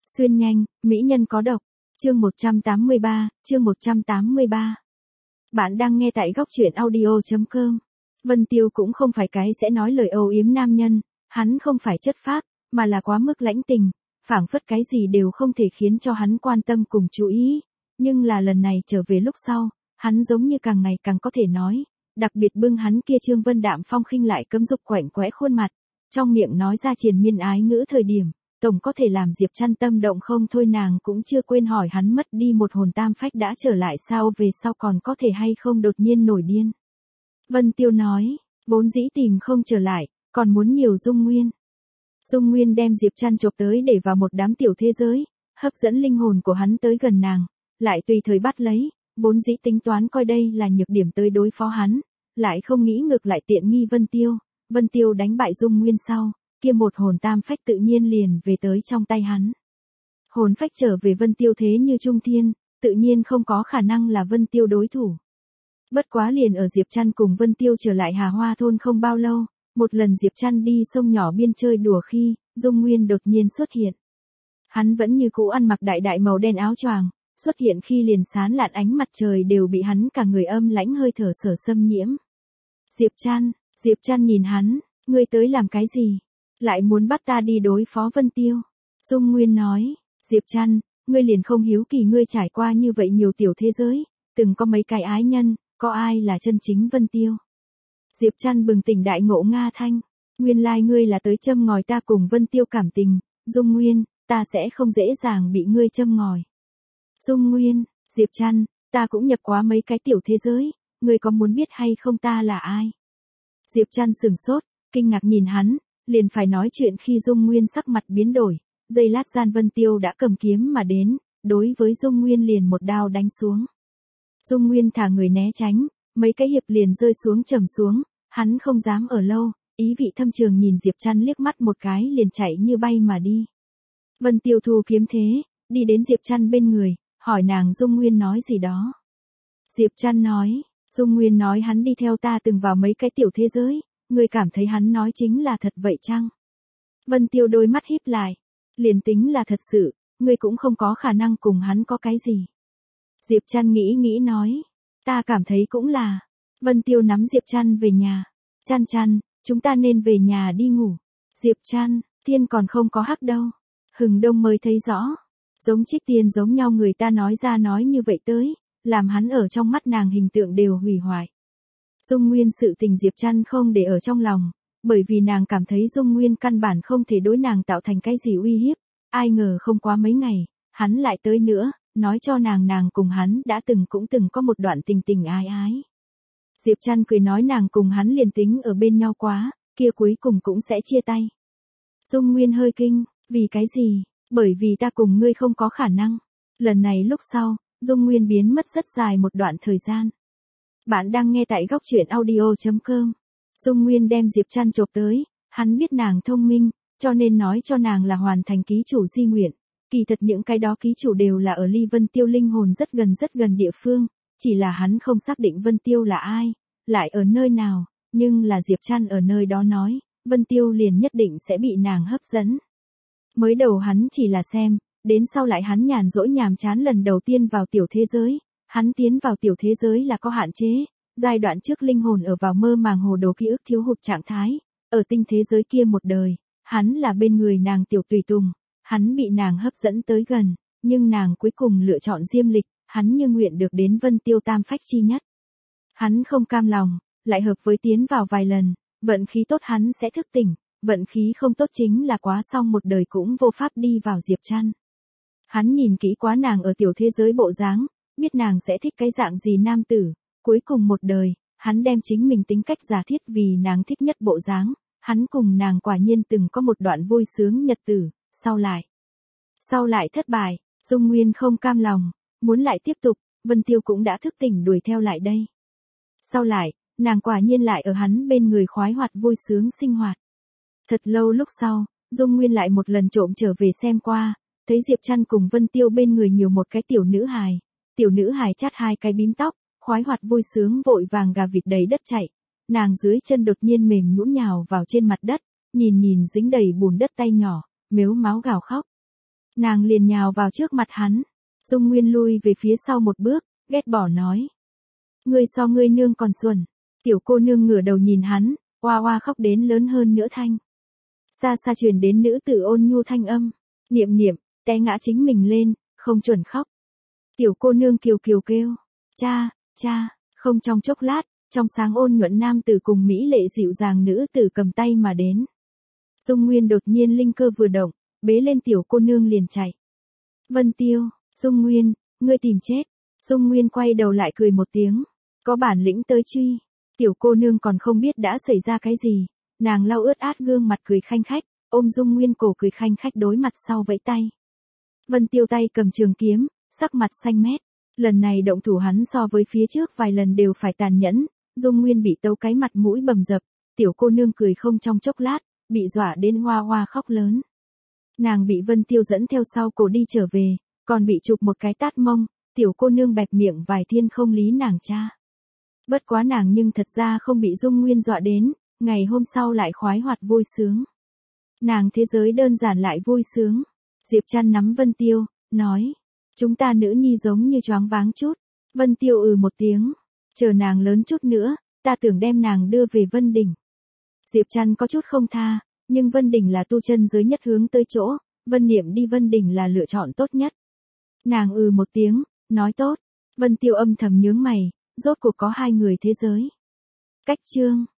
Xuyên nhanh, mỹ nhân có độc. Chương 183. Bạn đang nghe tại góc truyện audio.com. Vân Tiêu cũng không phải cái sẽ nói lời âu yếm nam nhân, hắn không phải chất phác, mà là quá mức lãnh tình, phảng phất cái gì đều không thể khiến cho hắn quan tâm cùng chú ý. Nhưng là lần này trở về lúc sau, hắn giống như càng ngày càng có thể nói, đặc biệt bưng hắn kia trương vân đạm phong khinh lại cấm dục quạnh quẽ khuôn mặt, trong miệng nói ra triền miên ái ngữ thời điểm, tổng có thể làm Diệp Trăn tâm động không thôi. Nàng cũng chưa quên hỏi hắn mất đi một hồn tam phách đã trở lại sao, về sau còn có thể hay không đột nhiên nổi điên. Vân Tiêu nói, vốn dĩ tìm không trở lại, còn muốn nhiều Dung Nguyên. Dung Nguyên đem Diệp Trăn chộp tới để vào một đám tiểu thế giới, hấp dẫn linh hồn của hắn tới gần nàng, lại tùy thời bắt lấy, vốn dĩ tính toán coi đây là nhược điểm tới đối phó hắn, lại không nghĩ ngược lại tiện nghi Vân Tiêu. Vân Tiêu đánh bại Dung Nguyên sau, kia một hồn tam phách tự nhiên liền về tới trong tay hắn. Hồn phách trở về Vân Tiêu thế như trung thiên, tự nhiên không có khả năng là Vân Tiêu đối thủ. Bất quá liền ở Diệp Trăn cùng Vân Tiêu trở lại Hà Hoa thôn không bao lâu, một lần Diệp Trăn đi sông nhỏ biên chơi đùa khi, Dung Nguyên đột nhiên xuất hiện. Hắn vẫn như cũ ăn mặc đại đại màu đen áo choàng, xuất hiện khi liền sáng lạn ánh mặt trời đều bị hắn cả người âm lãnh hơi thở sở xâm nhiễm. Diệp Trăn nhìn hắn, ngươi tới làm cái gì? Lại muốn bắt ta đi đối phó Vân Tiêu. Dung Nguyên nói, Diệp Trăn, ngươi liền không hiếu kỳ ngươi trải qua như vậy nhiều tiểu thế giới, từng có mấy cái ái nhân, có ai là chân chính Vân Tiêu? Diệp Trăn bừng tỉnh đại ngộ Nga thanh, nguyên lai ngươi là tới châm ngòi ta cùng Vân Tiêu cảm tình, Dung Nguyên, ta sẽ không dễ dàng bị ngươi châm ngòi. Dung Nguyên, Diệp Trăn, ta cũng nhập quá mấy cái tiểu thế giới, ngươi có muốn biết hay không ta là ai? Diệp Trăn sửng sốt, kinh ngạc nhìn hắn, liền phải nói chuyện khi Dung Nguyên sắc mặt biến đổi, giây lát gian Vân Tiêu đã cầm kiếm mà đến, đối với Dung Nguyên liền một đao đánh xuống. Dung Nguyên thả người né tránh, mấy cái hiệp liền rơi xuống trầm xuống, hắn không dám ở lâu, ý vị thâm trường nhìn Diệp Trăn liếc mắt một cái liền chạy như bay mà đi. Vân Tiêu thu kiếm thế, đi đến Diệp Trăn bên người, hỏi nàng Dung Nguyên nói gì đó. Diệp Trăn nói, Dung Nguyên nói hắn đi theo ta từng vào mấy cái tiểu thế giới, ngươi cảm thấy hắn nói chính là thật vậy chăng? Vân Tiêu đôi mắt híp lại, liền tính là thật sự, ngươi cũng không có khả năng cùng hắn có cái gì. Diệp Trăn nghĩ nói, ta cảm thấy cũng là. Vân Tiêu nắm Diệp Trăn về nhà, Trăn, chúng ta nên về nhà đi ngủ. Diệp Trăn, thiên còn không có hắc đâu, hừng đông mới thấy rõ, giống trích tiên giống nhau người ta nói ra nói như vậy tới, làm hắn ở trong mắt nàng hình tượng đều hủy hoại. Dung Nguyên sự tình Diệp Trăn không để ở trong lòng, bởi vì nàng cảm thấy Dung Nguyên căn bản không thể đối nàng tạo thành cái gì uy hiếp, ai ngờ không quá mấy ngày, hắn lại tới nữa, nói cho nàng cùng hắn đã cũng từng có một đoạn tình ái ái. Diệp Trăn cười nói nàng cùng hắn liền tính ở bên nhau quá, kia cuối cùng cũng sẽ chia tay. Dung Nguyên hơi kinh, vì cái gì? Bởi vì ta cùng ngươi không có khả năng. Lần này lúc sau, Dung Nguyên biến mất rất dài một đoạn thời gian. Bạn đang nghe tại góc truyện audio.com. Dung Nguyên đem Diệp Trăn chộp tới, hắn biết nàng thông minh, cho nên nói cho nàng là hoàn thành ký chủ di nguyện. Kỳ thật những cái đó ký chủ đều là ở ly Vân Tiêu linh hồn rất gần địa phương, chỉ là hắn không xác định Vân Tiêu là ai, lại ở nơi nào, nhưng là Diệp Trăn ở nơi đó nói, Vân Tiêu liền nhất định sẽ bị nàng hấp dẫn. Mới đầu hắn chỉ là xem, đến sau lại hắn nhàn rỗi nhàm chán lần đầu tiên vào tiểu thế giới, hắn tiến vào tiểu thế giới là có hạn chế, giai đoạn trước linh hồn ở vào mơ màng hồ đồ ký ức thiếu hụt trạng thái, ở tinh thế giới kia một đời, hắn là bên người nàng tiểu tùy tùng, hắn bị nàng hấp dẫn tới gần, nhưng nàng cuối cùng lựa chọn diêm lịch, hắn như nguyện được đến Vân Tiêu tam phách chi nhất. Hắn không cam lòng, lại hợp với tiến vào vài lần, vận khí tốt hắn sẽ thức tỉnh, vận khí không tốt chính là quá xong một đời cũng vô pháp đi vào Diệp Trăn. Hắn nhìn kỹ quá nàng ở tiểu thế giới bộ dáng, biết nàng sẽ thích cái dạng gì nam tử, cuối cùng một đời, hắn đem chính mình tính cách giả thiết vì nàng thích nhất bộ dáng, hắn cùng nàng quả nhiên từng có một đoạn vui sướng nhật tử, sau lại thất bại, Dung Nguyên không cam lòng, muốn lại tiếp tục, Vân Tiêu cũng đã thức tỉnh đuổi theo lại đây. Sau lại, nàng quả nhiên lại ở hắn bên người khoái hoạt vui sướng sinh hoạt. Thật lâu lúc sau, Dung Nguyên lại một lần trộm trở về xem qua, thấy Diệp Trăn cùng Vân Tiêu bên người nhiều một cái tiểu nữ hài chát hai cái bím tóc, khoái hoạt vui sướng vội vàng gà vịt đầy đất chạy, nàng dưới chân đột nhiên mềm nhũn nhào vào trên mặt đất, nhìn dính đầy bùn đất tay nhỏ, mếu máo gào khóc. Nàng liền nhào vào trước mặt hắn. Dung Nguyên lui về phía sau một bước, ghét bỏ nói. Ngươi so ngươi nương còn xuẩn. Tiểu cô nương ngửa đầu nhìn hắn, oa oa khóc đến lớn hơn nữa thanh. Xa xa truyền đến nữ tử ôn nhu thanh âm. Niệm niệm, té ngã chính mình lên, không chuẩn khóc. Tiểu cô nương kiều kiều kêu. Cha, cha, không trong chốc lát, trong sáng ôn nhuận nam tử cùng mỹ lệ dịu dàng nữ tử cầm tay mà đến. Dung Nguyên đột nhiên linh cơ vừa động, bế lên tiểu cô nương liền chạy. Vân Tiêu, Dung Nguyên, ngươi tìm chết. Dung Nguyên quay đầu lại cười một tiếng. Có bản lĩnh tới truy. Tiểu cô nương còn không biết đã xảy ra cái gì. Nàng lau ướt át gương mặt cười khanh khách, ôm Dung Nguyên cổ cười khanh khách đối mặt sau vẫy tay. Vân Tiêu tay cầm trường kiếm, sắc mặt xanh mét. Lần này động thủ hắn so với phía trước vài lần đều phải tàn nhẫn. Dung Nguyên bị tấu cái mặt mũi bầm dập. Tiểu cô nương cười không trong chốc lát, bị dọa đến hoa hoa khóc lớn. Nàng bị Vân Tiêu dẫn theo sau cổ đi trở về, còn bị chụp một cái tát mông. Tiểu cô nương bẹp miệng vài thiên không lý nàng cha. Bất quá nàng nhưng thật ra không bị Dung Nguyên dọa đến, ngày hôm sau lại khoái hoạt vui sướng. Nàng thế giới đơn giản lại vui sướng. Diệp Trăn nắm Vân Tiêu, nói. Chúng ta nữ nhi giống như choáng váng chút. Vân Tiêu một tiếng. Chờ nàng lớn chút nữa, ta tưởng đem nàng đưa về Vân Đỉnh. Diệp Trăn có chút không tha, nhưng Vân Đỉnh là tu chân giới nhất hướng tới chỗ, Vân Niệm đi Vân Đỉnh là lựa chọn tốt nhất. Nàng một tiếng, nói tốt. Vân Tiêu âm thầm nhướng mày, rốt cuộc có hai người thế giới. Cách chương.